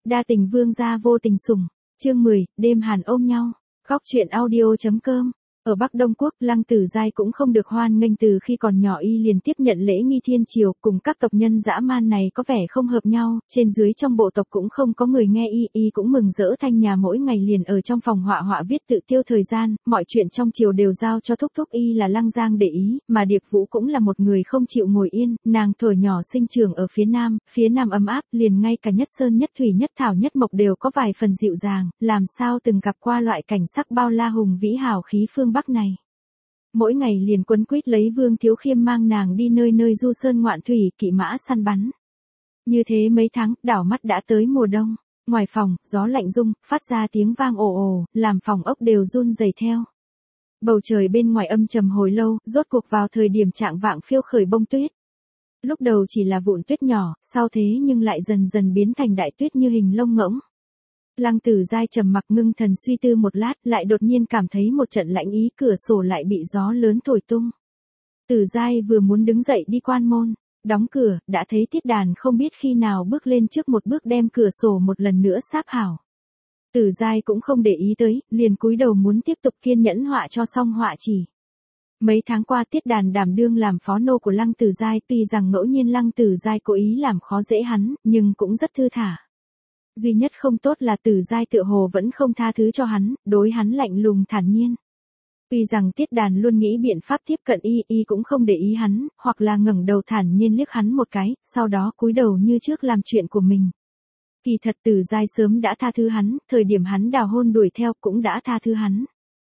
Đa tình vương gia vô tình sủng. Chương 10, đêm hàn ôm nhau. Góc truyện audio.com. Ở Bắc Đông Quốc, Lăng Tử Giai cũng không được hoan nghênh từ khi còn nhỏ, y liền tiếp nhận lễ nghi thiên triều, cùng các tộc nhân dã man này có vẻ không hợp nhau, trên dưới trong bộ tộc cũng không có người nghe y cũng mừng rỡ thanh nhà, mỗi ngày liền ở trong phòng họa viết tự tiêu thời gian, mọi chuyện trong triều đều giao cho thúc thúc y là Lăng Giang để ý, mà Điệp Vũ cũng là một người không chịu ngồi yên, nàng thuở nhỏ sinh trưởng ở phía nam ấm áp, liền ngay cả nhất sơn nhất thủy nhất thảo nhất mộc đều có vài phần dịu dàng, làm sao từng gặp qua loại cảnh sắc bao la hùng vĩ hào khí phương Bắc này. Mỗi ngày liền quấn quýt lấy Vương Thiếu Khiêm mang nàng đi nơi nơi du sơn ngoạn thủy, kỵ mã săn bắn. Như thế mấy tháng, đảo mắt đã tới mùa đông. Ngoài phòng, gió lạnh rung, phát ra tiếng vang ồ ồ, làm phòng ốc đều run rẩy theo. Bầu trời bên ngoài âm trầm hồi lâu, rốt cuộc vào thời điểm trạng vạng phiêu khởi bông tuyết. Lúc đầu chỉ là vụn tuyết nhỏ, sau thế nhưng lại dần dần biến thành đại tuyết như hình lông ngỗng. Lăng Tử Giai trầm mặc ngưng thần suy tư một lát, lại đột nhiên cảm thấy một trận lạnh ý, cửa sổ lại bị gió lớn thổi tung. Tử Giai vừa muốn đứng dậy đi quan môn, đóng cửa, đã thấy Tiết Đàn không biết khi nào bước lên trước một bước đem cửa sổ một lần nữa sáp hảo. Tử Giai cũng không để ý tới, liền cúi đầu muốn tiếp tục kiên nhẫn họa cho xong họa chỉ. Mấy tháng qua Tiết Đàn đảm đương làm phó nô của Lăng Tử Giai, tuy rằng ngẫu nhiên Lăng Tử Giai cố ý làm khó dễ hắn, nhưng cũng rất thư thả. Duy nhất không tốt là Tử Giai tựa hồ vẫn không tha thứ cho hắn, đối hắn lạnh lùng thản nhiên. Tuy rằng Tiết Đàn luôn nghĩ biện pháp tiếp cận y cũng không để ý hắn, hoặc là ngẩng đầu thản nhiên liếc hắn một cái, sau đó cúi đầu như trước làm chuyện của mình. Kỳ thật Tử Giai sớm đã tha thứ hắn, thời điểm hắn đào hôn đuổi theo cũng đã tha thứ hắn.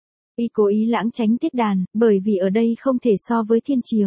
Y cố ý lãng tránh Tiết Đàn, bởi vì ở đây không thể so với thiên triều.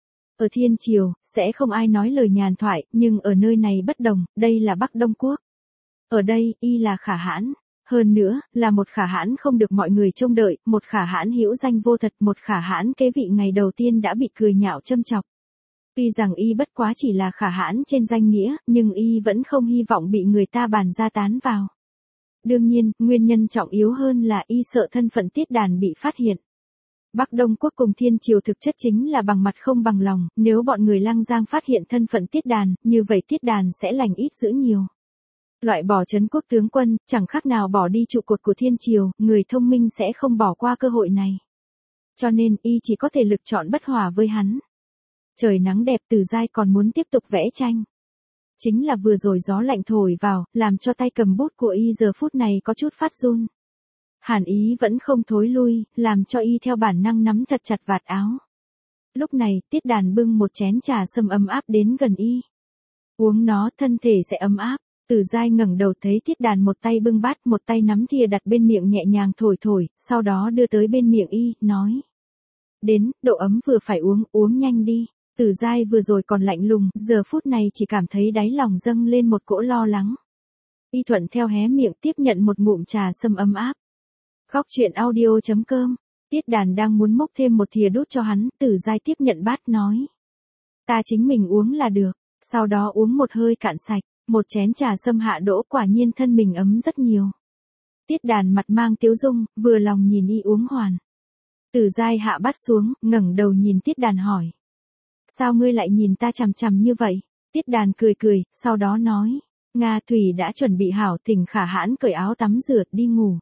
Ở thiên triều, sẽ không ai nói lời nhàn thoại, nhưng ở nơi này bất đồng, đây là Bắc Đông Quốc. Ở đây, y là Khả Hãn, hơn nữa, là một Khả Hãn không được mọi người trông đợi, một Khả Hãn hữu danh vô thật, một Khả Hãn kế vị ngày đầu tiên đã bị cười nhạo châm chọc. Tuy rằng y bất quá chỉ là Khả Hãn trên danh nghĩa, nhưng y vẫn không hy vọng bị người ta bàn ra tán vào. Đương nhiên, nguyên nhân trọng yếu hơn là y sợ thân phận Tiết Đàn bị phát hiện. Bắc Đông Quốc cùng thiên triều thực chất chính là bằng mặt không bằng lòng, nếu bọn người Lăng Giang phát hiện thân phận Tiết Đàn, như vậy Tiết Đàn sẽ lành ít dữ nhiều. Loại bỏ trấn quốc tướng quân, chẳng khác nào bỏ đi trụ cột của thiên triều, người thông minh sẽ không bỏ qua cơ hội này. Cho nên, y chỉ có thể lựa chọn bất hòa với hắn. Trời nắng đẹp, Tử Giai còn muốn tiếp tục vẽ tranh. Chính là vừa rồi gió lạnh thổi vào, làm cho tay cầm bút của y giờ phút này có chút phát run. Hàn ý vẫn không thối lui, làm cho y theo bản năng nắm thật chặt vạt áo. Lúc này, Tiết Đàn bưng một chén trà sâm ấm áp đến gần y. Uống nó, thân thể sẽ ấm áp. Tử Giai ngẩng đầu thấy Tiết Đàn một tay bưng bát, một tay nắm thìa đặt bên miệng nhẹ nhàng thổi, sau đó đưa tới bên miệng y, nói. Đến, độ ấm vừa phải uống nhanh đi. Tử Giai vừa rồi còn lạnh lùng, giờ phút này chỉ cảm thấy đáy lòng dâng lên một cỗ lo lắng. Y thuận theo hé miệng tiếp nhận một ngụm trà sâm ấm áp. Góc truyện audio.com. Tiết Đàn đang muốn múc thêm một thìa đút cho hắn, Tử Giai tiếp nhận bát nói. Ta chính mình uống là được, sau đó uống một hơi cạn sạch. Một chén trà sâm hạ đỗ, quả nhiên thân mình ấm rất nhiều. Tiết Đàn mặt mang tiếu dung, vừa lòng nhìn y uống hoàn. Tử Giai hạ bát xuống, ngẩng đầu nhìn Tiết Đàn hỏi. Sao ngươi lại nhìn ta chằm chằm như vậy? Tiết Đàn cười, sau đó nói. Nga Thủy đã chuẩn bị hảo, thỉnh Khả Hãn cởi áo tắm rửa đi ngủ.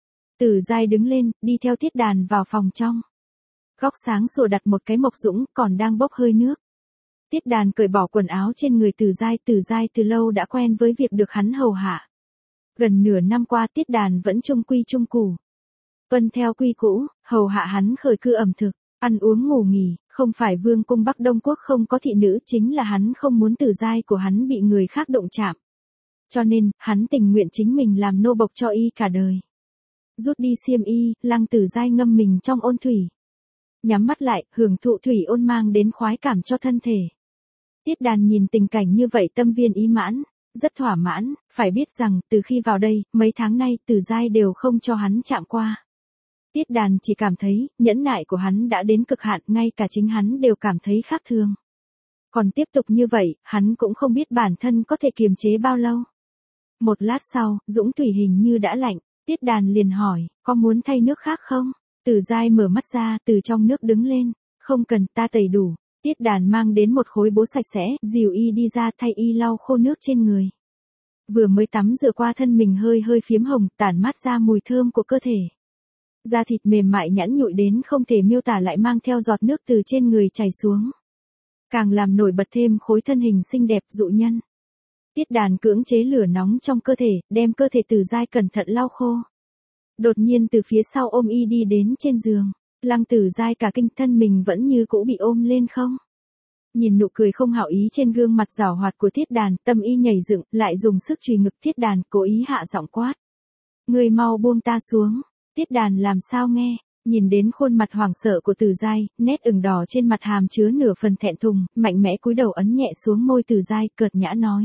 Tử Giai đứng lên, đi theo Tiết Đàn vào phòng trong. Góc sáng sủa đặt một cái mộc dũng, còn đang bốc hơi nước. Tiết Đàn cởi bỏ quần áo trên người Tử Giai từ lâu đã quen với việc được hắn hầu hạ. Gần nửa năm qua Tiết Đàn vẫn trung quy trung củ. Tuân theo quy cũ, hầu hạ hắn khởi cư ẩm thực, ăn uống ngủ nghỉ, không phải vương cung Bắc Đông Quốc không có thị nữ, chính là hắn không muốn Tử Giai của hắn bị người khác động chạm. Cho nên, hắn tình nguyện chính mình làm nô bộc cho y cả đời. Rút đi xiêm y, Lăng Tử Giai ngâm mình trong ôn thủy. Nhắm mắt lại, hưởng thụ thủy ôn mang đến khoái cảm cho thân thể. Tiết Đàn nhìn tình cảnh như vậy tâm viên ý mãn, rất thỏa mãn, phải biết rằng, từ khi vào đây, mấy tháng nay, Tử Giai đều không cho hắn chạm qua. Tiết Đàn chỉ cảm thấy, nhẫn nại của hắn đã đến cực hạn, ngay cả chính hắn đều cảm thấy khác thường. Còn tiếp tục như vậy, hắn cũng không biết bản thân có thể kiềm chế bao lâu. Một lát sau, dũng thủy hình như đã lạnh, Tiết Đàn liền hỏi, có muốn thay nước khác không? Tử Giai mở mắt ra, từ trong nước đứng lên, không cần, ta tẩy đủ. Tiết Đàn mang đến một khối bố sạch sẽ, dìu y đi ra thay y lau khô nước trên người. Vừa mới tắm rửa qua thân mình hơi hơi phiếm hồng, tản mát ra mùi thơm của cơ thể. Da thịt mềm mại nhẵn nhụi đến không thể miêu tả lại mang theo giọt nước từ trên người chảy xuống. Càng làm nổi bật thêm khối thân hình xinh đẹp dụ nhân. Tiết Đàn cưỡng chế lửa nóng trong cơ thể, đem cơ thể Từ Giai cẩn thận lau khô. Đột nhiên từ phía sau ôm y đi đến trên giường. Lăng Từ Giai cả kinh, thân mình vẫn như cũ bị ôm lên không. Nhìn nụ cười không hảo ý trên gương mặt giảo hoạt của Tiết Đàn, tâm y nhảy dựng, lại dùng sức chùy ngực Tiết Đàn, cố ý hạ giọng quát. Ngươi mau buông ta xuống. Tiết Đàn làm sao nghe, nhìn đến khuôn mặt hoảng sợ của Từ Giai, nét ửng đỏ trên mặt hàm chứa nửa phần thẹn thùng, mạnh mẽ cúi đầu ấn nhẹ xuống môi Từ Giai, cợt nhã nói.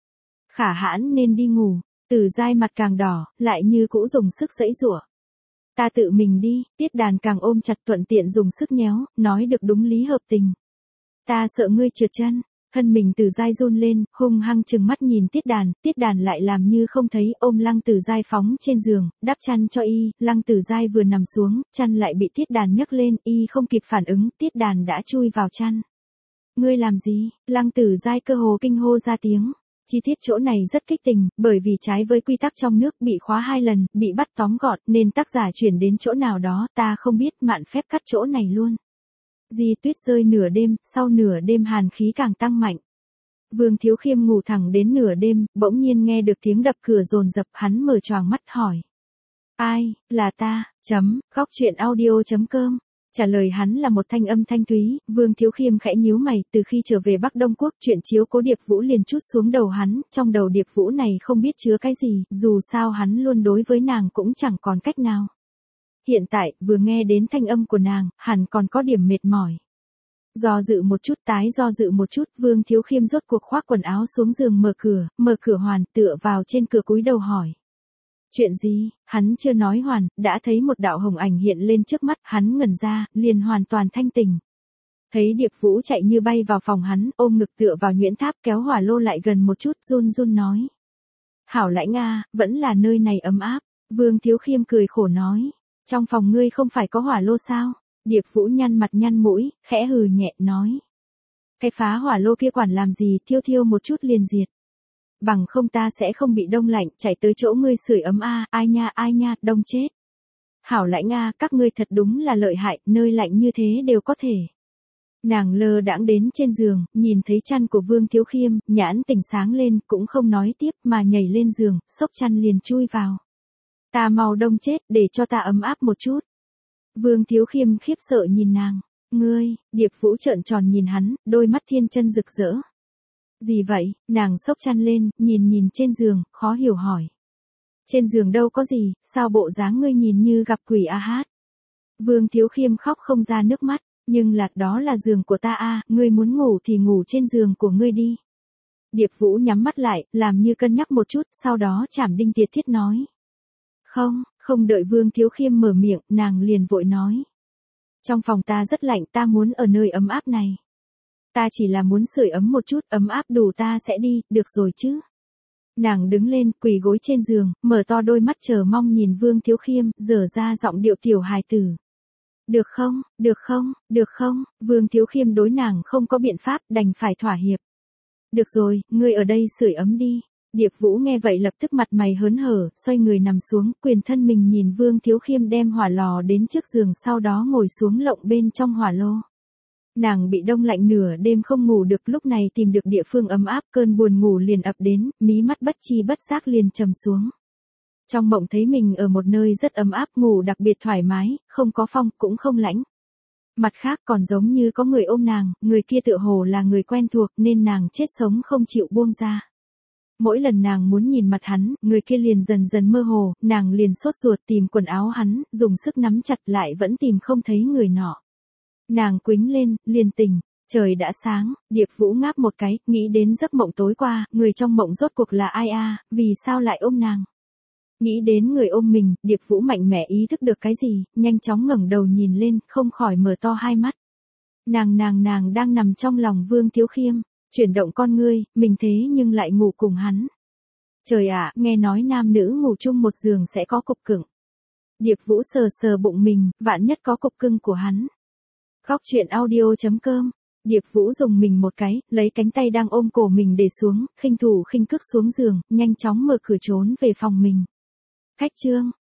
Khả hãn nên đi ngủ. Từ Giai mặt càng đỏ, lại như cũ dùng sức giãy giụa. Ta tự mình đi. Tiết Đàn càng ôm chặt, thuận tiện dùng sức nhéo, nói được đúng lý hợp tình. Ta sợ ngươi trượt chân. Thân mình Từ Giai run lên, hung hăng trừng mắt nhìn Tiết Đàn lại làm như không thấy, ôm Lăng Từ Giai phóng trên giường, đắp chăn cho y. Lăng Từ Giai vừa nằm xuống, chăn lại bị Tiết Đàn nhấc lên, y không kịp phản ứng, Tiết Đàn đã chui vào chăn. Ngươi làm gì? Lăng Từ Giai cơ hồ kinh hô ra tiếng. Chi tiết chỗ này rất kích tình, bởi vì trái với quy tắc trong nước bị khóa 2 lần, bị bắt tóm gọn, nên tác giả chuyển đến chỗ nào đó, ta không biết, mạn phép cắt chỗ này luôn. Di tuyết rơi nửa đêm, sau nửa đêm hàn khí càng tăng mạnh. Vương Thiếu Khiêm ngủ thẳng đến nửa đêm, bỗng nhiên nghe được tiếng đập cửa dồn dập, hắn mở choàng mắt hỏi. Ai, là ta, goctruyện.audio.com. Trả lời hắn là một thanh âm thanh thúy. Vương Thiếu Khiêm khẽ nhíu mày, từ khi trở về Bắc Đông Quốc, chuyện chiếu cố Điệp Vũ liền trút xuống đầu hắn, trong đầu Điệp Vũ này không biết chứa cái gì, dù sao hắn luôn đối với nàng cũng chẳng còn cách nào. Hiện tại, vừa nghe đến thanh âm của nàng, hẳn còn có điểm mệt mỏi. Do dự một chút, tái do dự một chút, Vương Thiếu Khiêm rốt cuộc khoác quần áo xuống giường, mở cửa hoàn, tựa vào trên cửa cúi đầu hỏi. Chuyện gì? Hắn chưa nói hoàn, đã thấy một đạo hồng ảnh hiện lên trước mắt, hắn ngẩn ra, liền hoàn toàn thanh tỉnh. Thấy Điệp Vũ chạy như bay vào phòng hắn, ôm ngực tựa vào nhuyễn tháp, kéo hỏa lô lại gần một chút, run run nói. Hảo Lãnh a, vẫn là nơi này ấm áp. Vương Thiếu Khiêm cười khổ nói. Trong phòng ngươi không phải có hỏa lô sao? Điệp Vũ nhăn mặt nhăn mũi, khẽ hừ nhẹ nói. Cái phá hỏa lô kia quản làm gì, thiêu thiêu một chút liền diệt. Bằng không ta sẽ không bị đông lạnh, chạy tới chỗ ngươi sưởi ấm a, ai nha, đông chết. Hảo Lãnh a, các ngươi thật đúng là lợi hại, nơi lạnh như thế đều có thể. Nàng lơ đãng đến trên giường, nhìn thấy chăn của Vương Thiếu Khiêm, nhãn tỉnh sáng lên, cũng không nói tiếp mà nhảy lên giường, xốc chăn liền chui vào. Ta mau đông chết, để cho ta ấm áp một chút. Vương Thiếu Khiêm khiếp sợ nhìn nàng. Ngươi, Điệp Vũ trợn tròn nhìn hắn, đôi mắt thiên chân rực rỡ. Gì vậy? Nàng xốc chăn lên, nhìn trên giường, khó hiểu hỏi. Trên giường đâu có gì, sao bộ dáng ngươi nhìn như gặp quỷ a hát? Vương Thiếu Khiêm khóc không ra nước mắt, nhưng đó là giường của ta a, ngươi muốn ngủ thì ngủ trên giường của ngươi đi. Điệp Vũ nhắm mắt lại, làm như cân nhắc một chút, sau đó chảm đinh tiệt thiết nói. Không đợi Vương Thiếu Khiêm mở miệng, nàng liền vội nói. Trong phòng ta rất lạnh, ta muốn ở nơi ấm áp này. Ta chỉ là muốn sưởi ấm một chút, ấm áp đủ ta sẽ đi, được rồi chứ. Nàng đứng lên, quỳ gối trên giường, mở to đôi mắt chờ mong nhìn Vương Thiếu Khiêm, dở ra giọng điệu tiểu hài tử. Được không, Vương Thiếu Khiêm đối nàng không có biện pháp, đành phải thỏa hiệp. Được rồi, ngươi ở đây sưởi ấm đi. Điệp Vũ nghe vậy lập tức mặt mày hớn hở, xoay người nằm xuống, quyền thân mình nhìn Vương Thiếu Khiêm đem hỏa lò đến trước giường, sau đó ngồi xuống lộng bên trong hỏa lô. Nàng bị đông lạnh nửa đêm không ngủ được, lúc này tìm được địa phương ấm áp, cơn buồn ngủ liền ập đến, mí mắt bất chi bất giác liền trầm xuống. Trong mộng thấy mình ở một nơi rất ấm áp, ngủ đặc biệt thoải mái, không có phong, cũng không lãnh. Mặt khác còn giống như có người ôm nàng, người kia tựa hồ là người quen thuộc nên nàng chết sống không chịu buông ra. Mỗi lần nàng muốn nhìn mặt hắn, người kia liền dần dần mơ hồ, nàng liền sốt ruột tìm quần áo hắn, dùng sức nắm chặt lại vẫn tìm không thấy người nọ. Nàng quĩnh lên, liền tỉnh, trời đã sáng, Điệp Vũ ngáp một cái, nghĩ đến giấc mộng tối qua, người trong mộng rốt cuộc là ai a, vì sao lại ôm nàng. Nghĩ đến người ôm mình, Điệp Vũ mạnh mẽ ý thức được cái gì, nhanh chóng ngẩng đầu nhìn lên, không khỏi mở to hai mắt. Nàng đang nằm trong lòng Vương Thiếu Khiêm, chuyển động con ngươi, mình thế nhưng lại ngủ cùng hắn. Trời ạ, nghe nói nam nữ ngủ chung một giường sẽ có cục cưng. Điệp Vũ sờ bụng mình, vạn nhất có cục cưng của hắn. Goctruyện.audio.com Điệp Vũ dùng mình một cái, lấy cánh tay đang ôm cổ mình để xuống, khinh thủ khinh cước xuống giường, nhanh chóng mở cửa trốn về phòng mình. Khách Trương,